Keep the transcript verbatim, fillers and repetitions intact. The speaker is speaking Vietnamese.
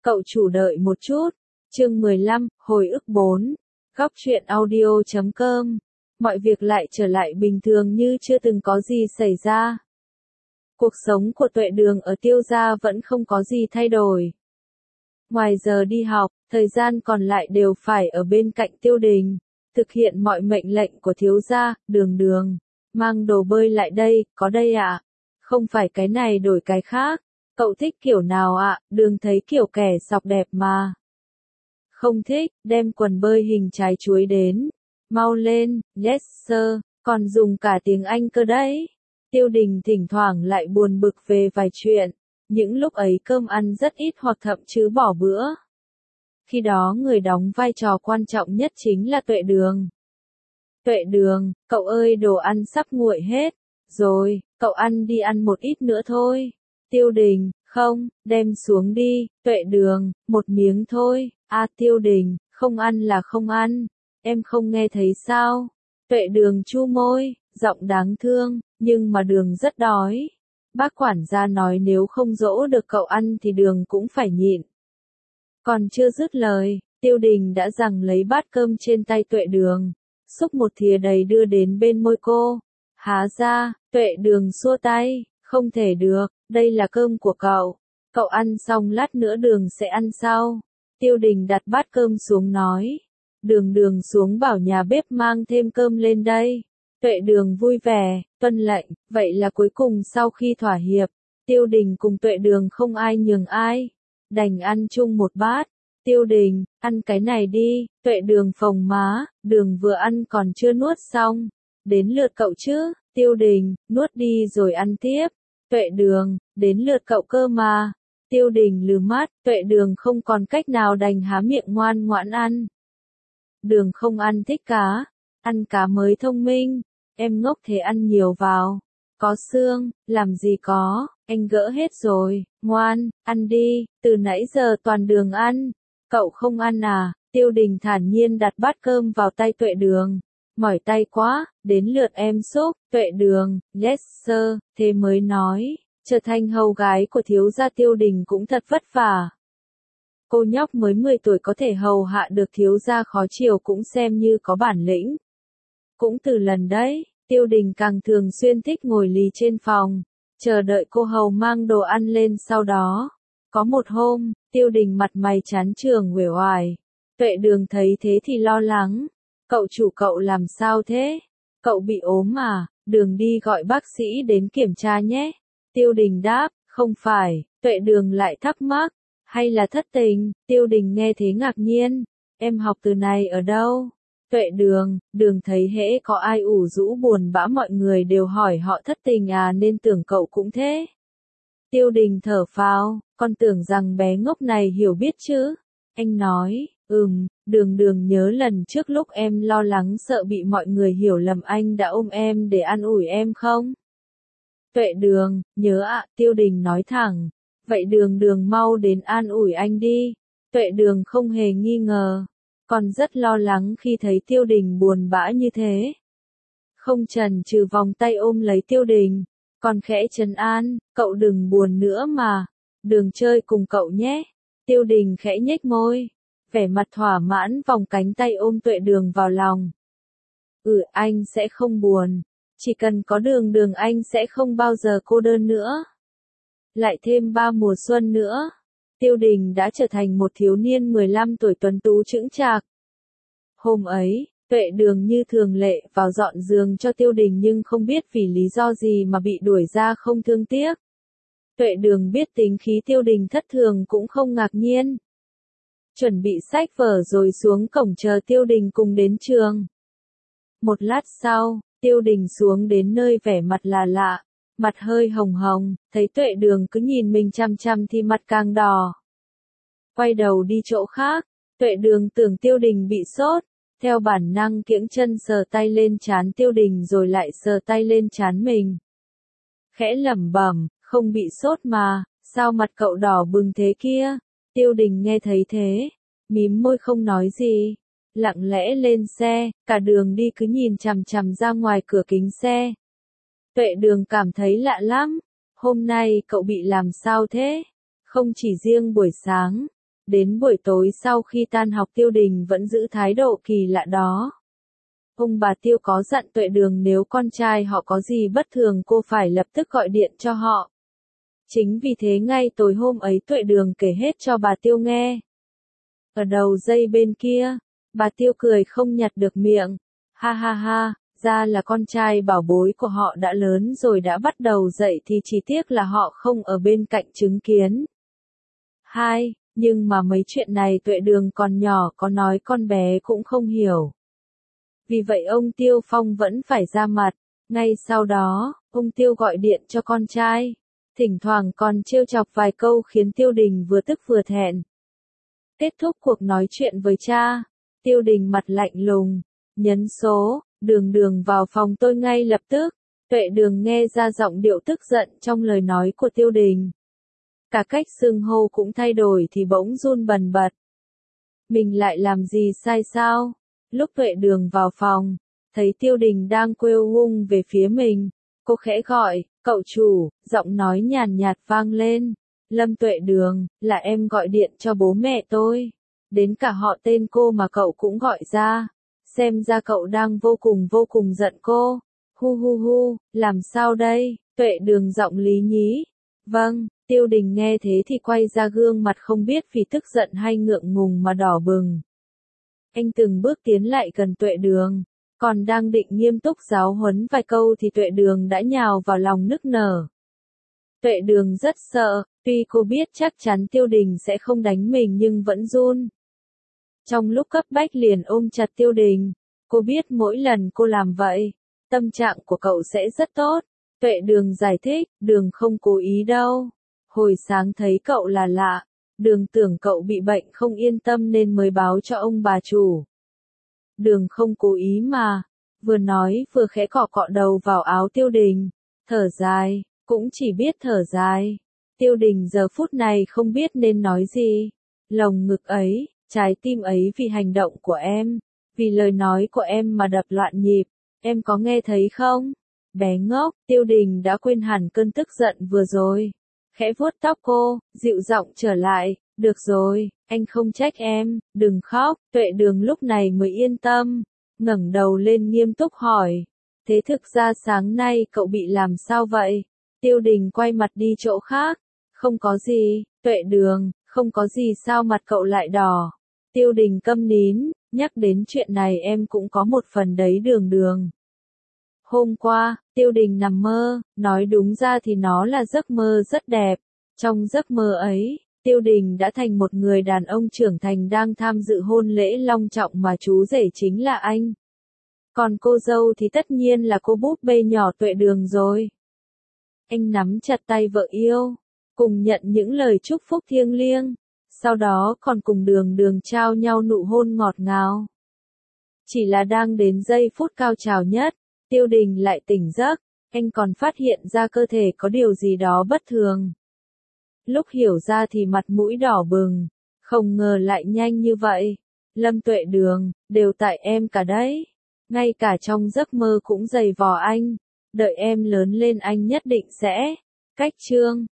Cậu chủ đợi một chút. Chương mười lăm, hồi ức bốn. Góc truyện audio chấm com. Mọi việc lại trở lại bình thường như chưa từng có gì xảy ra. Cuộc sống của Tuệ Đường ở Tiêu gia vẫn không có gì thay đổi. Ngoài giờ đi học, thời gian còn lại đều phải ở bên cạnh Tiêu Đình, thực hiện mọi mệnh lệnh của thiếu gia. Đường Đường, mang đồ bơi lại đây, có đây ạ. À? Không phải cái này đổi cái khác. Cậu thích kiểu nào ạ? À? Đường thấy kiểu kẻ sọc đẹp mà. Không thích, đem quần bơi hình trái chuối đến. Mau lên, yes sir, còn dùng cả tiếng Anh cơ đấy. Tiêu Đình thỉnh thoảng lại buồn bực về vài chuyện. Những lúc ấy cơm ăn rất ít hoặc thậm chứ bỏ bữa. Khi đó người đóng vai trò quan trọng nhất chính là Tuệ Đường. Tuệ Đường, cậu ơi đồ ăn sắp nguội hết. Rồi, cậu ăn đi ăn một ít nữa thôi. Tiêu Đình, không, đem xuống đi. Tuệ Đường, một miếng thôi. À Tiêu Đình, không ăn là không ăn. Em không nghe thấy sao? Tuệ Đường chu môi, giọng đáng thương, nhưng mà Đường rất đói. Bác quản gia nói nếu không dỗ được cậu ăn thì Đường cũng phải nhịn. Còn chưa dứt lời, Tiêu Đình đã giằng lấy bát cơm trên tay Tuệ Đường, xúc một thìa đầy đưa đến bên môi cô. Há ra, Tuệ Đường xua tay, không thể được, đây là cơm của cậu. Cậu ăn xong lát nữa Đường sẽ ăn sau. Tiêu Đình đặt bát cơm xuống nói. Đường Đường xuống bảo nhà bếp mang thêm cơm lên đây. Tuệ Đường vui vẻ, tuân lệnh, vậy là cuối cùng sau khi thỏa hiệp, Tiêu Đình cùng Tuệ Đường không ai nhường ai, đành ăn chung một bát. Tiêu Đình, ăn cái này đi. Tuệ Đường phồng má, Đường vừa ăn còn chưa nuốt xong, đến lượt cậu chứ. Tiêu Đình, nuốt đi rồi ăn tiếp. Tuệ Đường, đến lượt cậu cơ mà. Tiêu Đình lừ mắt, Tuệ Đường không còn cách nào đành há miệng ngoan ngoãn ăn. Đường không ăn thích cá, ăn cá mới thông minh. Em ngốc thế ăn nhiều vào. Có xương, làm gì có, anh gỡ hết rồi. Ngoan, ăn đi, từ nãy giờ toàn Đường ăn. Cậu không ăn à? Tiêu Đình thản nhiên đặt bát cơm vào tay Tuệ Đường. Mỏi tay quá, đến lượt em xúc. Tuệ Đường, yes sir, thế mới nói. Trở thành hầu gái của thiếu gia Tiêu Đình cũng thật vất vả. Cô nhóc mới mười tuổi có thể hầu hạ được thiếu gia khó chiều cũng xem như có bản lĩnh. Cũng từ lần đấy, Tiêu Đình càng thường xuyên thích ngồi lì trên phòng, chờ đợi cô hầu mang đồ ăn lên sau đó. Có một hôm, Tiêu Đình mặt mày chán chường uể oải. Tuệ Đường thấy thế thì lo lắng. Cậu chủ cậu làm sao thế? Cậu bị ốm à? Đường đi gọi bác sĩ đến kiểm tra nhé. Tiêu Đình đáp, không phải. Tuệ Đường lại thắc mắc, hay là thất tình? Tiêu Đình nghe thế ngạc nhiên. Em học từ này ở đâu? Tuệ Đường, Đường thấy hễ có ai ủ rũ buồn bã mọi người đều hỏi họ thất tình à nên tưởng cậu cũng thế. Tiêu Đình thở phào, con tưởng rằng bé ngốc này hiểu biết chứ. Anh nói, ừm, Đường Đường nhớ lần trước lúc em lo lắng sợ bị mọi người hiểu lầm anh đã ôm em để an ủi em không? Tuệ Đường, nhớ ạ. Tiêu Đình nói thẳng. Vậy Đường Đường mau đến an ủi anh đi. Tuệ Đường không hề nghi ngờ. Còn rất lo lắng khi thấy Tiêu Đình buồn bã như thế. Không chần chừ vòng tay ôm lấy Tiêu Đình. Còn khẽ trấn an, cậu đừng buồn nữa mà. Đường chơi cùng cậu nhé. Tiêu Đình khẽ nhếch môi. Vẻ mặt thỏa mãn vòng cánh tay ôm Tuệ Đường vào lòng. Ừ, anh sẽ không buồn. Chỉ cần có Đường Đường anh sẽ không bao giờ cô đơn nữa. Lại thêm ba mùa xuân nữa. Tiêu Đình đã trở thành một thiếu niên mười lăm tuổi tuấn tú chững chạc. Hôm ấy, Tuệ Đường như thường lệ vào dọn giường cho Tiêu Đình nhưng không biết vì lý do gì mà bị đuổi ra không thương tiếc. Tuệ Đường biết tính khí Tiêu Đình thất thường cũng không ngạc nhiên. Chuẩn bị sách vở rồi xuống cổng chờ Tiêu Đình cùng đến trường. Một lát sau, Tiêu Đình xuống đến nơi vẻ mặt là lạ, mặt hơi hồng hồng, thấy Tuệ Đường cứ nhìn mình chăm chăm thì mặt càng đỏ. Quay đầu đi chỗ khác, Tuệ Đường tưởng Tiêu Đình bị sốt, theo bản năng kiễng chân sờ tay lên trán Tiêu Đình rồi lại sờ tay lên trán mình. Khẽ lẩm bẩm, không bị sốt mà, sao mặt cậu đỏ bừng thế kia? Tiêu Đình nghe thấy thế, mím môi không nói gì, lặng lẽ lên xe, cả đường đi cứ nhìn chằm chằm ra ngoài cửa kính xe. Tuệ Đường cảm thấy lạ lắm, hôm nay cậu bị làm sao thế? Không chỉ riêng buổi sáng, Đến buổi tối sau khi tan học Tiêu Đình vẫn giữ thái độ kỳ lạ đó. Ông bà Tiêu có dặn Tuệ Đường nếu con trai họ có gì bất thường cô phải lập tức gọi điện cho họ. Chính vì thế ngay tối hôm ấy Tuệ Đường kể hết cho bà Tiêu nghe. Ở đầu dây bên kia, bà Tiêu cười không nhặt được miệng. Ha ha ha, ra là con trai bảo bối của họ đã lớn rồi đã bắt đầu dậy thì chỉ tiếc là họ không ở bên cạnh chứng kiến. Hai, nhưng mà mấy chuyện này Tuệ Đường còn nhỏ có nói con bé cũng không hiểu. Vì vậy ông Tiêu Phong vẫn phải ra mặt. Ngay sau đó, ông Tiêu gọi điện cho con trai. Thỉnh thoảng còn trêu chọc vài câu khiến Tiêu Đình vừa tức vừa thẹn. Kết thúc cuộc nói chuyện với cha, Tiêu Đình mặt lạnh lùng, nhấn số, Đường Đường vào phòng tôi ngay lập tức. Tuệ Đường nghe ra giọng điệu tức giận trong lời nói của Tiêu Đình. Cả cách xưng hô cũng thay đổi thì bỗng run bần bật. Mình lại làm gì sai sao? Lúc Tuệ Đường vào phòng, thấy Tiêu Đình đang quêu hung về phía mình, cô khẽ gọi, cậu chủ, giọng nói nhàn nhạt vang lên. Lâm Tuệ Đường, là em gọi điện cho bố mẹ tôi. Đến cả họ tên cô mà cậu cũng gọi ra. Xem ra cậu đang vô cùng vô cùng giận cô. Hu hu hu, làm sao đây? Tuệ Đường giọng lý nhí. Vâng, Tiêu Đình nghe thế thì quay ra gương mặt không biết vì tức giận hay ngượng ngùng mà đỏ bừng. Anh từng bước tiến lại gần Tuệ Đường, còn đang định nghiêm túc giáo huấn vài câu thì Tuệ Đường đã nhào vào lòng nức nở. Tuệ Đường rất sợ, tuy cô biết chắc chắn Tiêu Đình sẽ không đánh mình nhưng vẫn run. Trong lúc cấp bách liền ôm chặt Tiêu Đình, cô biết mỗi lần cô làm vậy, tâm trạng của cậu sẽ rất tốt. Tuệ Đường giải thích, Đường không cố ý đâu. Hồi sáng thấy cậu là lạ, Đường tưởng cậu bị bệnh không yên tâm nên mới báo cho ông bà chủ. Đường không cố ý mà. Vừa nói vừa khẽ cọ cọ đầu vào áo Tiêu Đình, thở dài, cũng chỉ biết thở dài. Tiêu Đình giờ phút này không biết nên nói gì. Lồng ngực ấy, trái tim ấy vì hành động của em, vì lời nói của em mà đập loạn nhịp, em có nghe thấy không? Bé ngốc, Tiêu Đình đã quên hẳn cơn tức giận vừa rồi. Khẽ vuốt tóc cô, dịu giọng trở lại, được rồi, anh không trách em, đừng khóc. Tuệ Đường lúc này mới yên tâm, ngẩng đầu lên nghiêm túc hỏi, thế thực ra sáng nay cậu bị làm sao vậy? Tiêu Đình quay mặt đi chỗ khác, không có gì. Tuệ Đường, không có gì sao mặt cậu lại đỏ? Tiêu Đình câm nín, nhắc đến chuyện này em cũng có một phần đấy Đường Đường. Hôm qua, Tiêu Đình nằm mơ, nói đúng ra thì nó là giấc mơ rất đẹp. Trong giấc mơ ấy, Tiêu Đình đã thành một người đàn ông trưởng thành đang tham dự hôn lễ long trọng mà chú rể chính là anh. Còn cô dâu thì tất nhiên là cô búp bê nhỏ Tuệ Đường rồi. Anh nắm chặt tay vợ yêu, cùng nhận những lời chúc phúc thiêng liêng, sau đó còn cùng Đường Đường trao nhau nụ hôn ngọt ngào. Chỉ là đang đến giây phút cao trào nhất, Tiêu Đình lại tỉnh giấc, anh còn phát hiện ra cơ thể có điều gì đó bất thường. Lúc hiểu ra thì mặt mũi đỏ bừng, không ngờ lại nhanh như vậy. Lâm Tuệ Đường, đều tại em cả đấy. Ngay cả trong giấc mơ cũng giày vò anh, đợi em lớn lên anh nhất định sẽ. Cách chương